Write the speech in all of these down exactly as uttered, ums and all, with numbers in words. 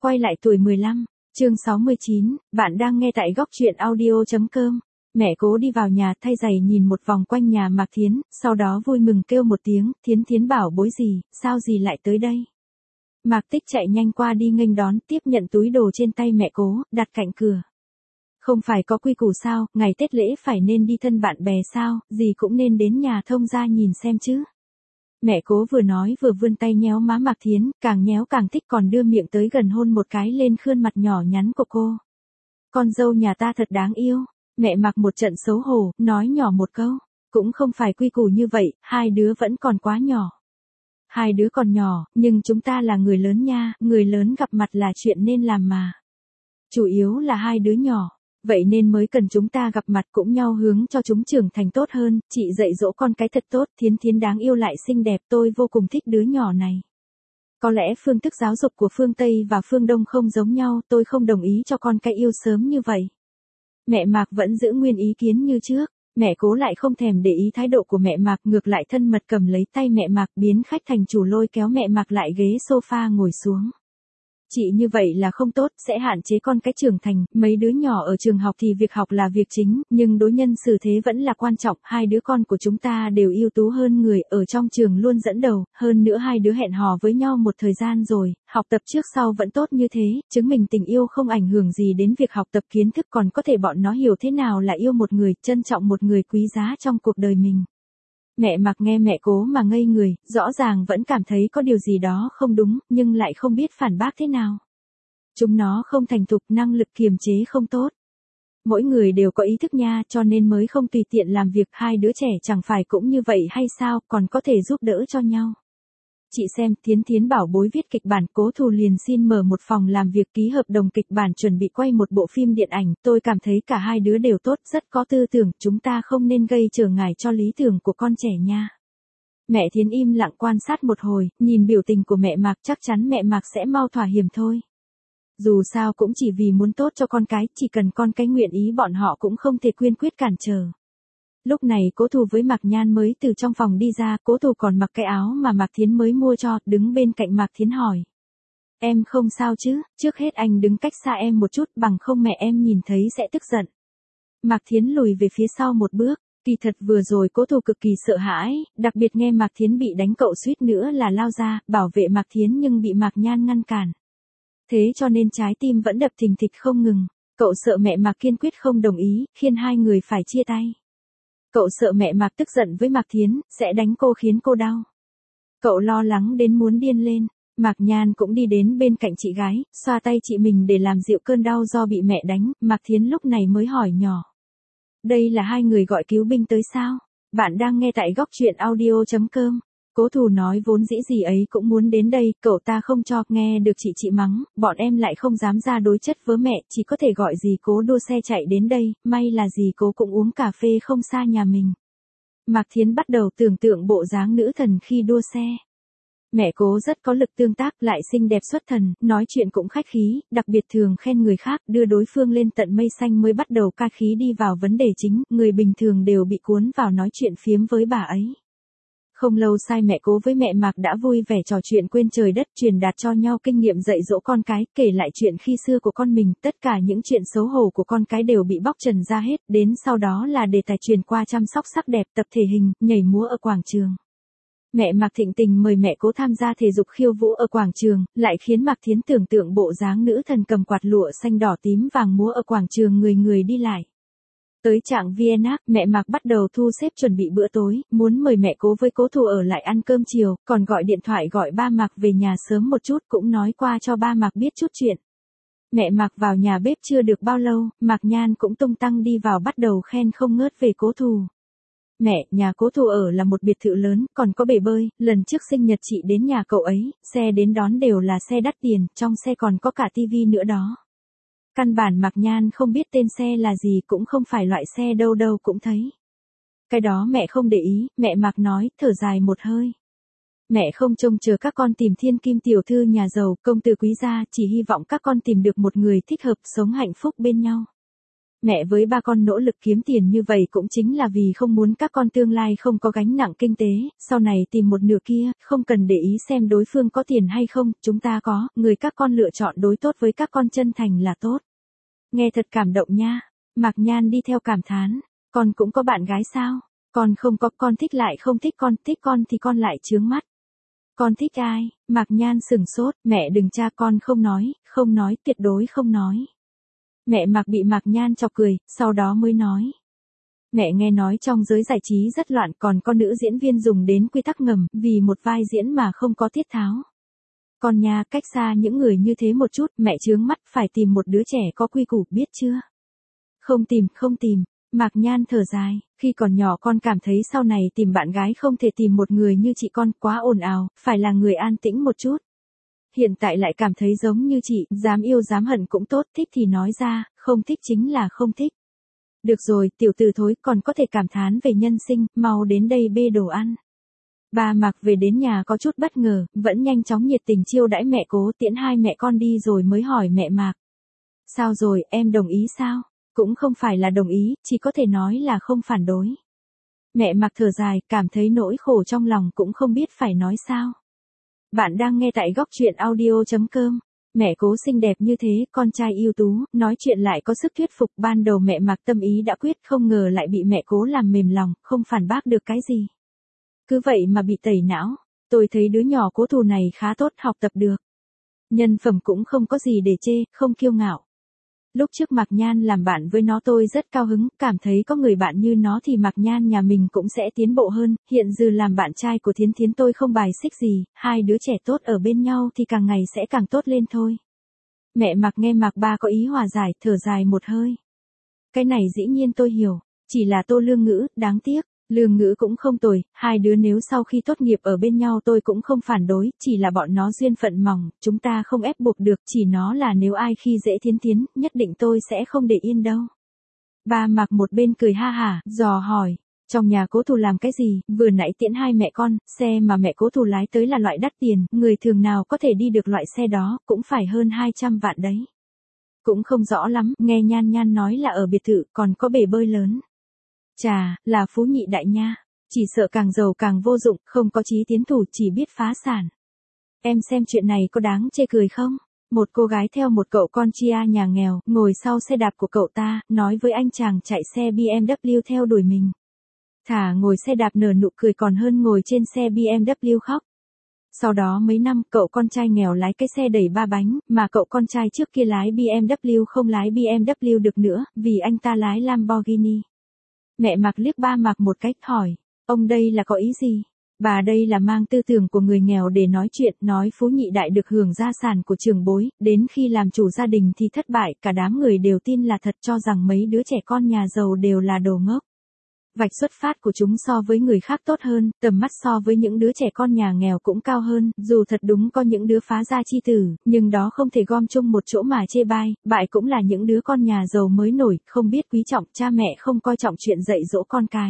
quay lại tuổi mười lăm, chương sáu mươi chín, bạn đang nghe tại góc truyện audio.com. Mẹ Cố đi vào nhà thay giày nhìn một vòng quanh nhà Mạc Thiến, sau đó vui mừng kêu một tiếng, Thiến Thiến bảo bối gì, sao gì lại tới đây. Mạc Tích chạy nhanh qua đi nghênh đón, tiếp nhận túi đồ trên tay mẹ Cố, đặt cạnh cửa. Không phải có quy củ sao, ngày Tết lễ phải nên đi thân bạn bè sao, gì cũng nên đến nhà thông gia nhìn xem chứ. Mẹ Cố vừa nói vừa vươn tay nhéo má Mạc Thiến, càng nhéo càng thích còn đưa miệng tới gần hôn một cái lên khuôn mặt nhỏ nhắn của cô. Con dâu nhà ta thật đáng yêu. Mẹ Mạc một trận xấu hổ, nói nhỏ một câu, cũng không phải quy củ như vậy, hai đứa vẫn còn quá nhỏ. Hai đứa còn nhỏ, nhưng chúng ta là người lớn nha, người lớn gặp mặt là chuyện nên làm mà. Chủ yếu là hai đứa nhỏ, vậy nên mới cần chúng ta gặp mặt cũng nhau hướng cho chúng trưởng thành tốt hơn, chị dạy dỗ con cái thật tốt, Thiến Thiến đáng yêu lại xinh đẹp, tôi vô cùng thích đứa nhỏ này. Có lẽ phương thức giáo dục của phương Tây và phương Đông không giống nhau, tôi không đồng ý cho con cái yêu sớm như vậy. Mẹ Mạc vẫn giữ nguyên ý kiến như trước, mẹ Cố lại không thèm để ý thái độ của mẹ Mạc, ngược lại thân mật cầm lấy tay mẹ Mạc biến khách thành chủ lôi kéo mẹ Mạc lại ghế sofa ngồi xuống. Chị như vậy là không tốt, sẽ hạn chế con cái trưởng thành, mấy đứa nhỏ ở trường học thì việc học là việc chính, nhưng đối nhân xử thế vẫn là quan trọng, hai đứa con của chúng ta đều ưu tú hơn người, ở trong trường luôn dẫn đầu, hơn nữa hai đứa hẹn hò với nhau một thời gian rồi, học tập trước sau vẫn tốt như thế, chứng minh tình yêu không ảnh hưởng gì đến việc học tập kiến thức còn có thể bọn nó hiểu thế nào là yêu một người, trân trọng một người quý giá trong cuộc đời mình. Mẹ Mạc nghe mẹ Cố mà ngây người, rõ ràng vẫn cảm thấy có điều gì đó không đúng, nhưng lại không biết phản bác thế nào. Chúng nó không thành thục, năng lực kiềm chế không tốt. Mỗi người đều có ý thức nha, cho nên mới không tùy tiện làm việc, hai đứa trẻ chẳng phải cũng như vậy hay sao, còn có thể giúp đỡ cho nhau. Chị xem, Thiến Thiến bảo bối viết kịch bản, Cố Thù liền xin mở một phòng làm việc ký hợp đồng kịch bản chuẩn bị quay một bộ phim điện ảnh, tôi cảm thấy cả hai đứa đều tốt, rất có tư tưởng, chúng ta không nên gây trở ngại cho lý tưởng của con trẻ nha. Mẹ Thiến im lặng quan sát một hồi, nhìn biểu tình của mẹ Mạc chắc chắn mẹ Mạc sẽ mau thỏa hiệp thôi. Dù sao cũng chỉ vì muốn tốt cho con cái, chỉ cần con cái nguyện ý bọn họ cũng không thể quyên quyết cản trở. Lúc này Cố Thù với Mạc Nhan mới từ trong phòng đi ra, Cố Thù còn mặc cái áo mà Mạc Thiến mới mua cho, đứng bên cạnh Mạc Thiến hỏi. Em không sao chứ, trước hết anh đứng cách xa em một chút, bằng không mẹ em nhìn thấy sẽ tức giận. Mạc Thiến lùi về phía sau một bước, kỳ thật vừa rồi Cố Thù cực kỳ sợ hãi, đặc biệt nghe Mạc Thiến bị đánh cậu suýt nữa là lao ra, bảo vệ Mạc Thiến nhưng bị Mạc Nhan ngăn cản. Thế cho nên trái tim vẫn đập thình thịch không ngừng, cậu sợ mẹ Mạc kiên quyết không đồng ý, khiến hai người phải chia tay. Cậu sợ mẹ Mạc tức giận với Mạc Thiến, sẽ đánh cô khiến cô đau. Cậu lo lắng đến muốn điên lên. Mạc Nhan cũng đi đến bên cạnh chị gái, xoa tay chị mình để làm dịu cơn đau do bị mẹ đánh, Mạc Thiến lúc này mới hỏi nhỏ. Đây là hai người gọi cứu binh tới sao? Bạn đang nghe tại góc truyện audio.com. Cố Thù nói vốn dĩ gì ấy cũng muốn đến đây, cậu ta không cho, nghe được chị chị mắng, bọn em lại không dám ra đối chất với mẹ, chỉ có thể gọi dì Cố đua xe chạy đến đây, may là dì Cố cũng uống cà phê không xa nhà mình. Mạc Thiến bắt đầu tưởng tượng bộ dáng nữ thần khi đua xe. Mẹ Cố rất có lực tương tác, lại xinh đẹp xuất thần, nói chuyện cũng khách khí, đặc biệt thường khen người khác, đưa đối phương lên tận mây xanh mới bắt đầu ca khí đi vào vấn đề chính, người bình thường đều bị cuốn vào nói chuyện phiếm với bà ấy. Không lâu sai mẹ Cố với mẹ Mạc đã vui vẻ trò chuyện quên trời đất, truyền đạt cho nhau kinh nghiệm dạy dỗ con cái, kể lại chuyện khi xưa của con mình, tất cả những chuyện xấu hổ của con cái đều bị bóc trần ra hết, đến sau đó là đề tài truyền qua chăm sóc sắc đẹp, tập thể hình, nhảy múa ở quảng trường. Mẹ Mạc thịnh tình mời mẹ Cố tham gia thể dục khiêu vũ ở quảng trường, lại khiến Mạc Thiến tưởng tượng bộ dáng nữ thần cầm quạt lụa xanh đỏ tím vàng múa ở quảng trường người người đi lại. Tới trạng Vienna, mẹ Mạc bắt đầu thu xếp chuẩn bị bữa tối, muốn mời mẹ Cố với Cố Thù ở lại ăn cơm chiều, còn gọi điện thoại gọi ba Mạc về nhà sớm một chút cũng nói qua cho ba Mạc biết chút chuyện. Mẹ Mạc vào nhà bếp chưa được bao lâu, Mạc Nhan cũng tung tăng đi vào bắt đầu khen không ngớt về Cố Thù. Mẹ, nhà Cố Thù ở là một biệt thự lớn, còn có bể bơi, lần trước sinh nhật chị đến nhà cậu ấy, xe đến đón đều là xe đắt tiền, trong xe còn có cả tivi nữa đó. Căn bản Mạc Nhan không biết tên xe là gì, cũng không phải loại xe đâu đâu cũng thấy. Cái đó mẹ không để ý, mẹ Mạc nói, thở dài một hơi. Mẹ không trông chờ các con tìm thiên kim tiểu thư nhà giàu, công tử quý gia, chỉ hy vọng các con tìm được một người thích hợp sống hạnh phúc bên nhau. Mẹ với ba con nỗ lực kiếm tiền như vậy cũng chính là vì không muốn các con tương lai không có gánh nặng kinh tế, sau này tìm một nửa kia, không cần để ý xem đối phương có tiền hay không, chúng ta có, người các con lựa chọn đối tốt với các con chân thành là tốt. Nghe thật cảm động nha. Mạc Nhan đi theo cảm thán, con cũng có bạn gái sao? Con không có, con thích lại không thích, con thích con thì con lại chướng mắt. Con thích ai? Mạc Nhan sừng sốt, mẹ đừng tra, con không nói, không nói, tuyệt đối không nói. Mẹ Mạc bị Mạc Nhan chọc cười, sau đó mới nói. Mẹ nghe nói trong giới giải trí rất loạn, còn có nữ diễn viên dùng đến quy tắc ngầm, vì một vai diễn mà không có tiết tháo. Con nha, cách xa những người như thế một chút, mẹ chướng mắt, phải tìm một đứa trẻ có quy củ, biết chưa? Không tìm, không tìm. Mạc Nhan thở dài, khi còn nhỏ con cảm thấy sau này tìm bạn gái không thể tìm một người như chị con, quá ồn ào, phải là người an tĩnh một chút. Hiện tại lại cảm thấy giống như chị, dám yêu dám hận cũng tốt, thích thì nói ra, không thích chính là không thích. Được rồi, tiểu tử thối, còn có thể cảm thán về nhân sinh, mau đến đây bê đồ ăn. Bà Mạc về đến nhà có chút bất ngờ, vẫn nhanh chóng nhiệt tình chiêu đãi mẹ Cố, tiễn hai mẹ con đi rồi mới hỏi mẹ Mạc. Sao rồi, em đồng ý sao? Cũng không phải là đồng ý, chỉ có thể nói là không phản đối. Mẹ Mạc thở dài, cảm thấy nỗi khổ trong lòng cũng không biết phải nói sao. Bạn đang nghe tại góc truyện audio chấm com. Mẹ Cố xinh đẹp như thế, con trai ưu tú, nói chuyện lại có sức thuyết phục. Ban đầu mẹ Mạc tâm ý đã quyết, không ngờ lại bị mẹ Cố làm mềm lòng, không phản bác được cái gì. Cứ vậy mà bị tẩy não. Tôi thấy đứa nhỏ Cố Thù này khá tốt, học tập được. Nhân phẩm cũng không có gì để chê, không kiêu ngạo. Lúc trước Mạc Nhan làm bạn với nó tôi rất cao hứng, cảm thấy có người bạn như nó thì Mạc Nhan nhà mình cũng sẽ tiến bộ hơn, hiện giờ làm bạn trai của Thiến Thiến tôi không bài xích gì, hai đứa trẻ tốt ở bên nhau thì càng ngày sẽ càng tốt lên thôi. Mẹ Mạc nghe Mạc ba có ý hòa giải, thở dài một hơi. Cái này dĩ nhiên tôi hiểu, chỉ là Tô Lương Ngữ, đáng tiếc. Lương Ngữ cũng không tồi, hai đứa nếu sau khi tốt nghiệp ở bên nhau tôi cũng không phản đối, chỉ là bọn nó duyên phận mỏng, chúng ta không ép buộc được, chỉ nó là nếu ai khi dễ Thiến Thiến, nhất định tôi sẽ không để yên đâu. Ba Mạc một bên cười ha hả, dò hỏi, trong nhà Cố Thù làm cái gì, vừa nãy tiễn hai mẹ con, xe mà mẹ Cố Thù lái tới là loại đắt tiền, người thường nào có thể đi được loại xe đó, cũng phải hơn hai trăm vạn đấy. Cũng không rõ lắm, nghe Nhan Nhan nói là ở biệt thự, còn có bể bơi lớn. Chà, là phú nhị đại nha, chỉ sợ càng giàu càng vô dụng, không có chí tiến thủ, chỉ biết phá sản. Em xem chuyện này có đáng chê cười không? Một cô gái theo một cậu con chia nhà nghèo, ngồi sau xe đạp của cậu ta, nói với anh chàng chạy xe bê em vê theo đuổi mình. Thả ngồi xe đạp nở nụ cười còn hơn ngồi trên xe bê em vê khóc. Sau đó mấy năm, cậu con trai nghèo lái cái xe đẩy ba bánh, mà cậu con trai trước kia lái bê em vê không lái bê em vê được nữa, vì anh ta lái Lamborghini. Mẹ Mạc liếc ba Mạc một cách hỏi, ông đây là có ý gì? Bà đây là mang tư tưởng của người nghèo để nói chuyện, nói phú nhị đại được hưởng gia sản của trưởng bối, đến khi làm chủ gia đình thì thất bại, cả đám người đều tin là thật, cho rằng mấy đứa trẻ con nhà giàu đều là đồ ngốc. Vạch xuất phát của chúng so với người khác tốt hơn, tầm mắt so với những đứa trẻ con nhà nghèo cũng cao hơn, dù thật đúng có những đứa phá gia chi tử, nhưng đó không thể gom chung một chỗ mà chê bai, bại cũng là những đứa con nhà giàu mới nổi, không biết quý trọng, cha mẹ không coi trọng chuyện dạy dỗ con cái.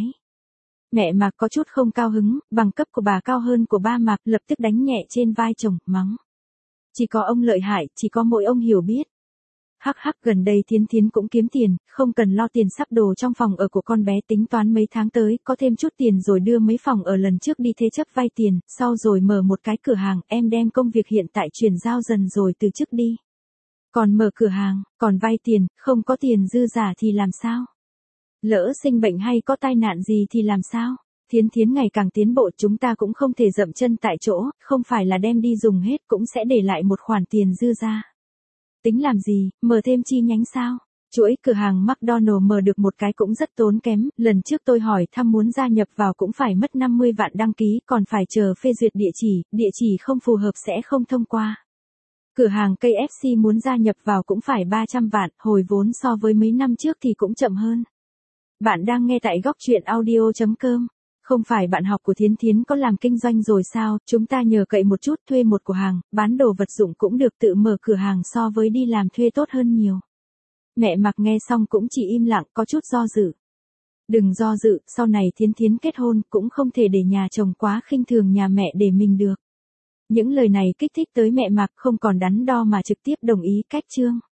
Mẹ Mạc có chút không cao hứng, bằng cấp của bà cao hơn của ba Mạc, lập tức đánh nhẹ trên vai chồng, mắng. Chỉ có ông lợi hại, chỉ có mỗi ông hiểu biết. Hắc hắc, gần đây Thiến Thiến cũng kiếm tiền, không cần lo tiền sắp đồ trong phòng ở của con bé, tính toán mấy tháng tới, có thêm chút tiền rồi đưa mấy phòng ở lần trước đi thế chấp vay tiền, sau rồi mở một cái cửa hàng, em đem công việc hiện tại chuyển giao dần rồi từ chức đi. Còn mở cửa hàng, còn vay tiền, không có tiền dư giả thì làm sao? Lỡ sinh bệnh hay có tai nạn gì thì làm sao? Thiến Thiến ngày càng tiến bộ, chúng ta cũng không thể dậm chân tại chỗ, không phải là đem đi dùng hết cũng sẽ để lại một khoản tiền dư ra. Tính làm gì, mở thêm chi nhánh sao? Chuỗi cửa hàng McDonald mở được một cái cũng rất tốn kém, lần trước tôi hỏi thăm muốn gia nhập vào cũng phải mất năm mươi vạn đăng ký, còn phải chờ phê duyệt địa chỉ, địa chỉ không phù hợp sẽ không thông qua. Cửa hàng ca ép xê muốn gia nhập vào cũng phải ba trăm vạn, hồi vốn so với mấy năm trước thì cũng chậm hơn. Bạn đang nghe tại góc truyện audio chấm com. Không phải bạn học của Thiến Thiến có làm kinh doanh rồi sao, chúng ta nhờ cậy một chút, thuê một cửa hàng, bán đồ vật dụng cũng được, tự mở cửa hàng so với đi làm thuê tốt hơn nhiều. Mẹ Mạc nghe xong cũng chỉ im lặng, có chút do dự. Đừng do dự, sau này Thiến Thiến kết hôn cũng không thể để nhà chồng quá khinh thường nhà mẹ để mình được. Những lời này kích thích tới mẹ Mạc, không còn đắn đo mà trực tiếp đồng ý cách chương.